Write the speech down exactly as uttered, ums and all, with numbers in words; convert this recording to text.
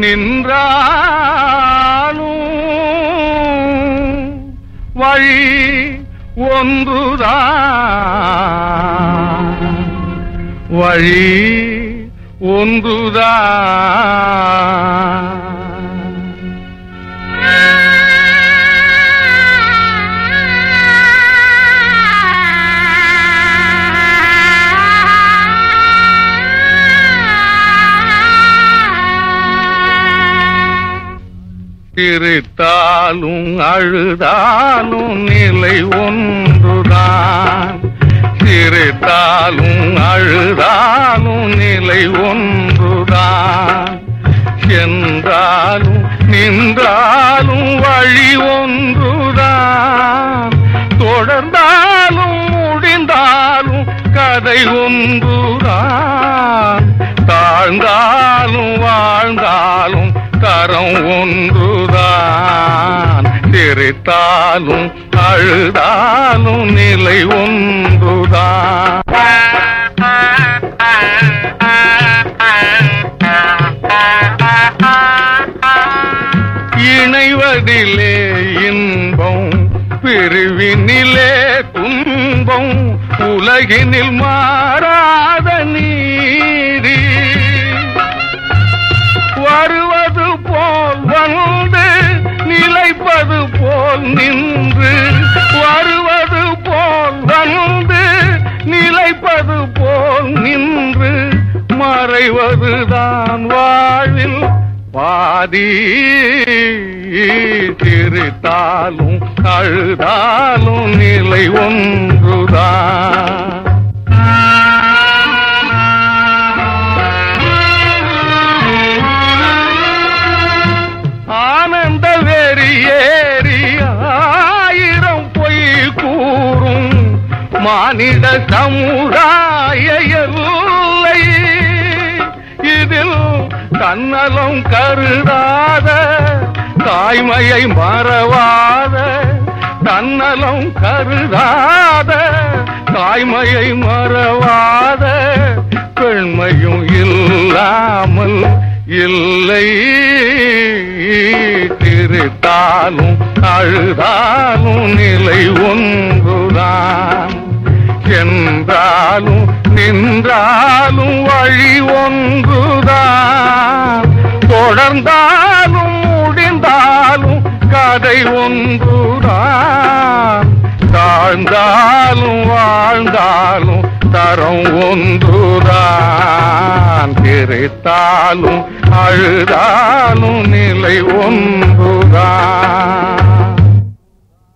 நின்றாலும் வழி ஒன்றுதான், வழி ஒன்றுதான். சிரித்தாலும் அழுதாலும் நிலை ஒன்றுதான், சிரித்தாலும் அழுதாலும் நிலை ஒன்றுதான். சென்றாலும் நின்றாலும் வழி ஒன்றுதான், தொடர்ந்தாலும் முடிந்தாலும் கதை ஒன்றுதான். தாழ்ந்தாலும் வாழ்ந்தாலும் தரம் ஒன்றுதான், சிரித்தாலும் அழுதாலும் நிலை ஒன்றுதான். இணைவதிலே இன்பம், பிரிவினிலே துன்பம், உலகினில் மாறாத நீதி. வருவது போல் வந்து நிலைப்பது போல் நின்று, வருவது போல் வந்து நிலைப்பது போல் நின்று, மறைவதுதான் வாழ்வில் பாதி. சிரித்தாலும் அழுதாலும் நிலை ஒன்றுதான். ஆனந்த வெறியேறி ஆயிரம் பொய் கூறும் மானிட சமுதாய எல்லை. இதில் தன்னலம் கருதாத தாய்மையை மறவாத, தன்னலம் கருதாத தாய்மையை மறவாத பெண்மையும் இல்லாமல் இல்லை. சிரித்தாலும் அழுதாலும் நிலை ஒன்றுதான், சென்றாலும் நின்றாலும் வழி ஒன்றுதான். தொடர்ந்தாலும் முடிந்தாலும் கதை ஒன்றுதான். தாழ்ந்தாலும் வாழ்ந்தாலும் தரம் ஒன்றுதான், சிரித்தாலும் அழுதாலும் நிலை ஒன்றுதான்.